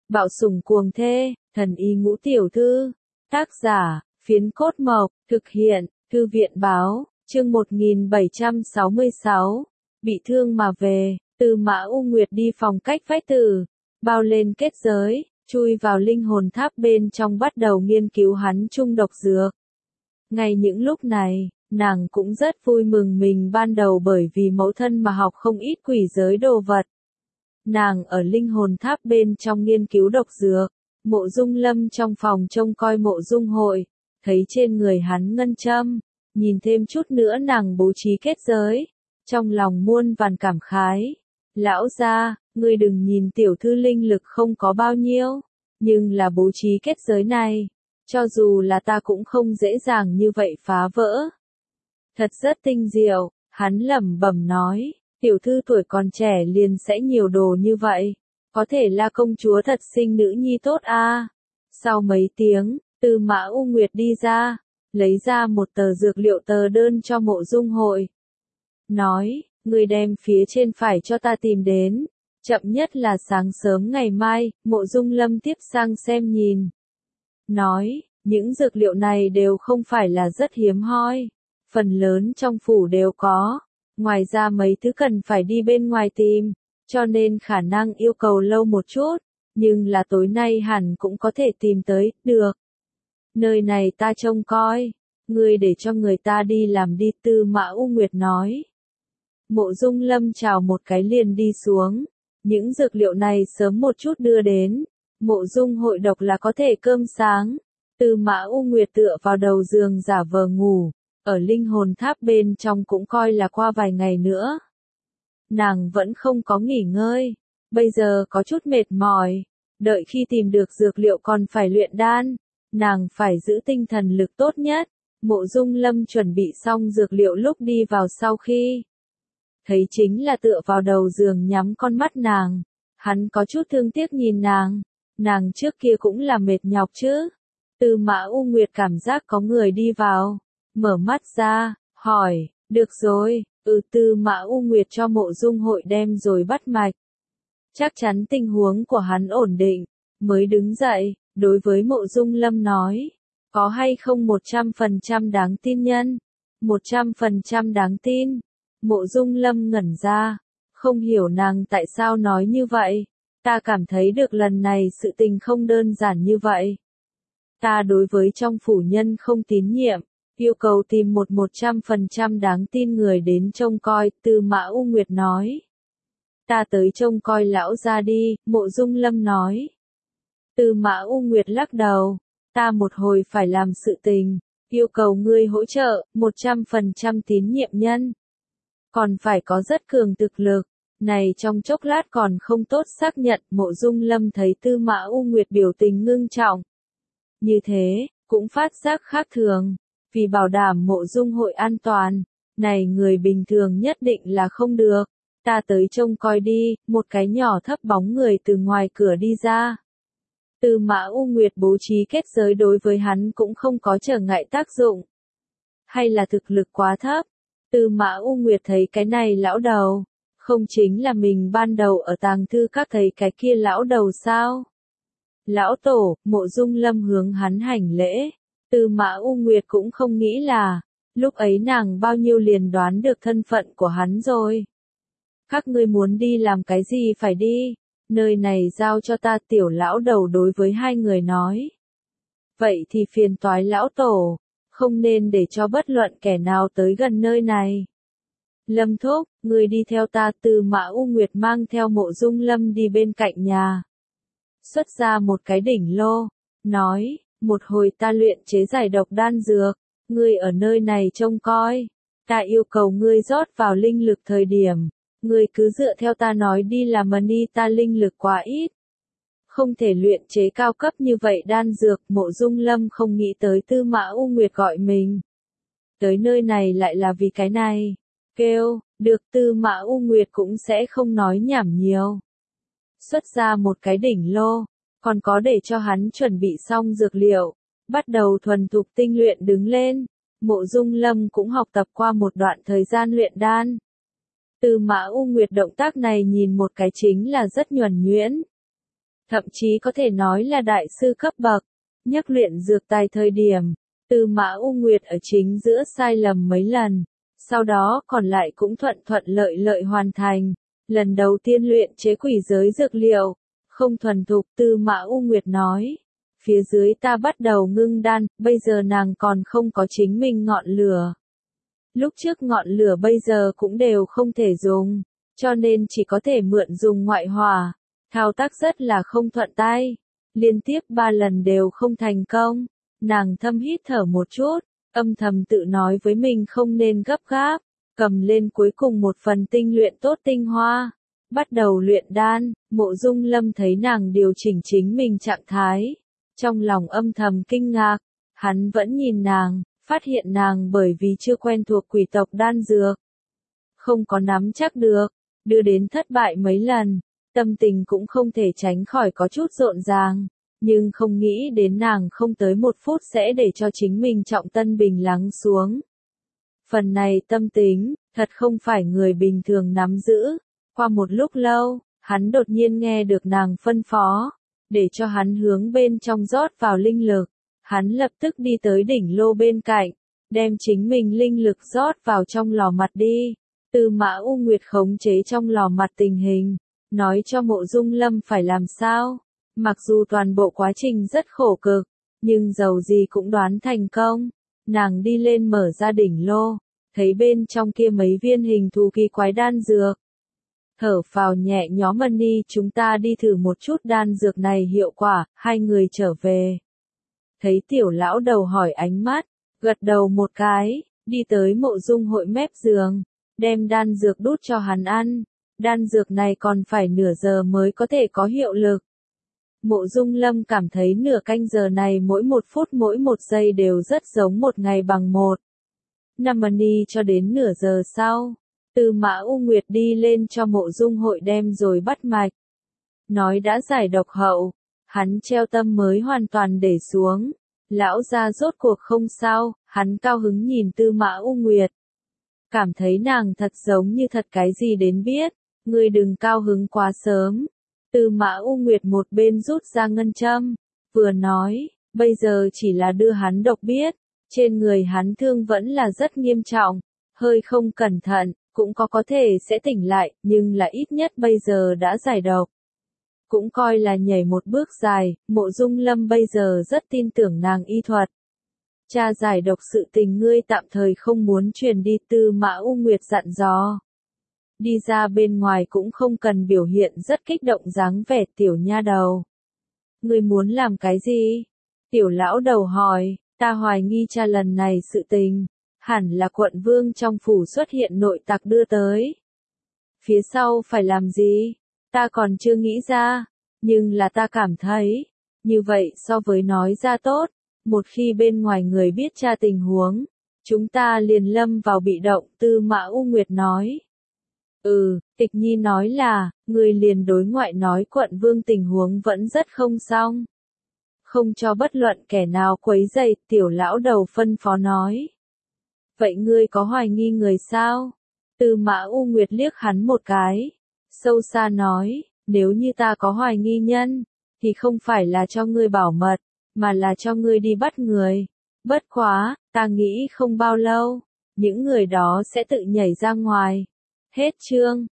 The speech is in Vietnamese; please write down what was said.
Bạo sủng cuồng thê, thần y ngũ tiểu thư. Tác giả, Phiến Cốt Mộc, thực hiện, Thư viện báo, chương 1766. Bị thương mà về, Tư Mã U Nguyệt đi phòng cách vách tử, bao lên kết giới, chui vào linh hồn tháp bên trong bắt đầu nghiên cứu hắn trung độc dược. Ngay những lúc này, nàng cũng rất vui mừng mình ban đầu bởi vì mẫu thân mà học không ít quỷ giới đồ vật. Nàng ở linh hồn tháp bên trong nghiên cứu độc dược, Mộ Dung Lâm trong phòng trông coi Mộ Dung Hội, thấy trên người hắn ngân châm, nhìn thêm chút nữa nàng bố trí kết giới, trong lòng muôn vàn cảm khái. Lão gia, ngươi đừng nhìn tiểu thư linh lực không có bao nhiêu, nhưng là bố trí kết giới này, cho dù là ta cũng không dễ dàng như vậy phá vỡ. Thật rất tinh diệu, hắn lẩm bẩm nói, tiểu thư tuổi còn trẻ liền sẽ nhiều đồ như vậy, có thể là công chúa thật sinh nữ nhi tốt a. Sau mấy tiếng, Tư Mã U Nguyệt đi ra, lấy ra một tờ dược liệu tờ đơn cho Mộ Dung Hội. Nói, người đem phía trên phải cho ta tìm đến, chậm nhất là sáng sớm ngày mai. Mộ Dung Lâm tiếp sang xem nhìn. Nói, những dược liệu này đều không phải là rất hiếm hoi, phần lớn trong phủ đều có, ngoài ra mấy thứ cần phải đi bên ngoài tìm, cho nên khả năng yêu cầu lâu một chút, nhưng là tối nay hẳn cũng có thể tìm tới, được. Nơi này ta trông coi, ngươi để cho người ta đi làm đi. Tư Mã U Nguyệt nói. Mộ Dung Lâm chào một cái liền đi xuống, những dược liệu này sớm một chút đưa đến, Mộ Dung Hội độc là có thể cơm sáng. Tư Mã U Nguyệt tựa vào đầu giường giả vờ ngủ, ở linh hồn tháp bên trong cũng coi là qua vài ngày nữa. Nàng vẫn không có nghỉ ngơi, bây giờ có chút mệt mỏi, đợi khi tìm được dược liệu còn phải luyện đan, nàng phải giữ tinh thần lực tốt nhất. Mộ Dung Lâm chuẩn bị xong dược liệu lúc đi vào sau khi thấy chính là tựa vào đầu giường nhắm con mắt nàng, hắn có chút thương tiếc nhìn nàng trước kia cũng là mệt nhọc chứ. Tư Mã U Nguyệt cảm giác có người đi vào, mở mắt ra, hỏi, được rồi, Tư Mã U Nguyệt cho Mộ Dung Hội đem rồi bắt mạch. Chắc chắn tình huống của hắn ổn định, mới đứng dậy, đối với Mộ Dung Lâm nói, có hay không 100% đáng tin nhân? 100% đáng tin. Mộ Dung Lâm ngẩn ra, không hiểu nàng tại sao nói như vậy. Ta cảm thấy được lần này sự tình không đơn giản như vậy. Ta đối với trong phủ nhân không tín nhiệm, yêu cầu tìm một 100% đáng tin người đến trông coi. Tư Mã U Nguyệt nói. Ta tới trông coi lão gia đi. Mộ Dung Lâm nói. Tư Mã U Nguyệt lắc đầu, ta một hồi phải làm sự tình, yêu cầu ngươi hỗ trợ, 100% tín nhiệm nhân. Còn phải có rất cường thực lực, này trong chốc lát còn không tốt xác nhận. Mộ Dung Lâm thấy Tư Mã U Nguyệt biểu tình ngưng trọng. Như thế, cũng phát giác khác thường, vì bảo đảm Mộ Dung Hội an toàn, này người bình thường nhất định là không được. Ta tới trông coi đi. Một cái nhỏ thấp bóng người từ ngoài cửa đi ra. Tư Mã U Nguyệt bố trí kết giới đối với hắn cũng không có trở ngại tác dụng. Hay là thực lực quá thấp? Tư Mã U Nguyệt thấy cái này lão đầu, không chính là mình ban đầu ở tàng thư các thấy cái kia lão đầu sao? Lão tổ. Mộ Dung Lâm hướng hắn hành lễ. Tư Mã U Nguyệt cũng không nghĩ là, lúc ấy nàng bao nhiêu liền đoán được thân phận của hắn rồi. Các ngươi muốn đi làm cái gì phải đi, nơi này giao cho ta. Tiểu lão đầu đối với hai người nói. Vậy thì phiền toái lão tổ, không nên để cho bất luận kẻ nào tới gần nơi này. Lâm thúc, người đi theo ta. Tư Mã U Nguyệt mang theo Mộ Dung Lâm đi bên cạnh nhà. Xuất ra một cái đỉnh lô, nói, một hồi ta luyện chế giải độc đan dược, ngươi ở nơi này trông coi. Ta yêu cầu ngươi rót vào linh lực thời điểm, ngươi cứ dựa theo ta nói đi làm đi. Ta linh lực quá ít, không thể luyện chế cao cấp như vậy đan dược. Mộ Dung Lâm không nghĩ tới Tư Mã U Nguyệt gọi mình tới nơi này lại là vì cái này. Kêu, được. Tư Mã U Nguyệt cũng sẽ không nói nhảm nhiều. Xuất ra một cái đỉnh lô, còn có để cho hắn chuẩn bị xong dược liệu, bắt đầu thuần thục tinh luyện đứng lên. Mộ Dung Lâm cũng học tập qua một đoạn thời gian luyện đan. Tư Mã U Nguyệt động tác này nhìn một cái chính là rất nhuần nhuyễn. thậm chí có thể nói là đại sư cấp bậc. Nhắc luyện dược tài thời điểm, Tư Mã U Nguyệt ở chính giữa sai lầm mấy lần, sau đó còn lại cũng thuận thuận lợi lợi hoàn thành. Lần đầu tiên luyện chế quỷ giới dược liệu, không thuần thục, Tư Mã U Nguyệt nói. Phía dưới ta bắt đầu ngưng đan, bây giờ nàng còn không có chính mình ngọn lửa. Lúc trước ngọn lửa bây giờ cũng đều không thể dùng, cho nên chỉ có thể mượn dùng ngoại hỏa. Thao tác rất là không thuận tay, liên tiếp 3 lần đều không thành công. Nàng thâm hít thở một chút, âm thầm tự nói với mình không nên gấp gáp, cầm lên cuối cùng một phần tinh luyện tốt tinh hoa. Bắt đầu luyện đan, Mộ Dung Lâm thấy nàng điều chỉnh chính mình trạng thái. Trong lòng âm thầm kinh ngạc, hắn vẫn nhìn nàng, phát hiện nàng bởi vì chưa quen thuộc quỷ tộc đan dược. Không có nắm chắc được, đưa đến thất bại mấy lần, tâm tình cũng không thể tránh khỏi có chút rộn ràng, nhưng không nghĩ đến nàng không tới 1 phút sẽ để cho chính mình trọng tân bình lắng xuống. Phần này tâm tính, thật không phải người bình thường nắm giữ. Qua một lúc lâu, hắn đột nhiên nghe được nàng phân phó, để cho hắn hướng bên trong rót vào linh lực. Hắn lập tức đi tới đỉnh lô bên cạnh, đem chính mình linh lực rót vào trong lò mặt đi. Tư Mã U Nguyệt khống chế trong lò mặt tình hình, nói cho Mộ Dung Lâm phải làm sao. Mặc dù toàn bộ quá trình rất khổ cực, nhưng dầu gì cũng đoán thành công. Nàng đi lên mở ra đỉnh lô, thấy bên trong kia mấy viên hình thù kỳ quái đan dược. Thở phào nhẹ nhõm, đi chúng ta đi thử một chút đan dược này hiệu quả. Hai người trở về. Thấy Tiểu lão đầu hỏi ánh mắt, gật đầu một cái, đi tới Mộ Dung Hội mép giường, đem đan dược đút cho hắn ăn. Đan dược này còn phải nửa giờ mới có thể có hiệu lực. Mộ Dung Lâm cảm thấy nửa canh giờ này mỗi 1 phút mỗi 1 giây đều rất giống 1 ngày bằng 1. Namani cho đến nửa giờ sau, Tư Mã U Nguyệt đi lên cho Mộ Dung Hội đem rồi bắt mạch. Nói đã giải độc hậu, hắn treo tâm mới hoàn toàn để xuống. Lão gia rốt cuộc không sao, hắn cao hứng nhìn Tư Mã U Nguyệt. Cảm thấy nàng thật giống như thật cái gì đến biết, ngươi đừng cao hứng quá sớm. Tư Mã U Nguyệt một bên rút ra ngân châm, vừa nói, bây giờ chỉ là đưa hắn độc biết, trên người hắn thương vẫn là rất nghiêm trọng, hơi không cẩn thận, cũng có thể sẽ tỉnh lại, nhưng là ít nhất bây giờ đã giải độc. Cũng coi là nhảy một bước dài, Mộ Dung Lâm bây giờ rất tin tưởng nàng y thuật. Cha giải độc sự tình ngươi tạm thời không muốn truyền đi, Tư Mã U Nguyệt dặn dò. Đi ra bên ngoài cũng không cần biểu hiện rất kích động dáng vẻ tiểu nha đầu. Ngươi muốn làm cái gì? Tiểu lão đầu hỏi, ta hoài nghi cha lần này sự tình, hẳn là quận vương trong phủ xuất hiện nội tặc đưa tới. Phía sau phải làm gì? Ta còn chưa nghĩ ra, nhưng là ta cảm thấy, như vậy so với nói ra tốt, một khi bên ngoài người biết cha tình huống, chúng ta liền lâm vào bị động, Tư Mã U Nguyệt nói. Tịch Nhi nói là, người liền đối ngoại nói quận vương tình huống vẫn rất không xong. Không cho bất luận kẻ nào quấy rầy, tiểu lão đầu phân phó nói. Vậy ngươi có hoài nghi người sao? Tư Mã U Nguyệt liếc hắn một cái, sâu xa nói, nếu như ta có hoài nghi nhân, thì không phải là cho ngươi bảo mật, mà là cho ngươi đi bắt người. Bất quá, ta nghĩ không bao lâu, những người đó sẽ tự nhảy ra ngoài. Hết chương.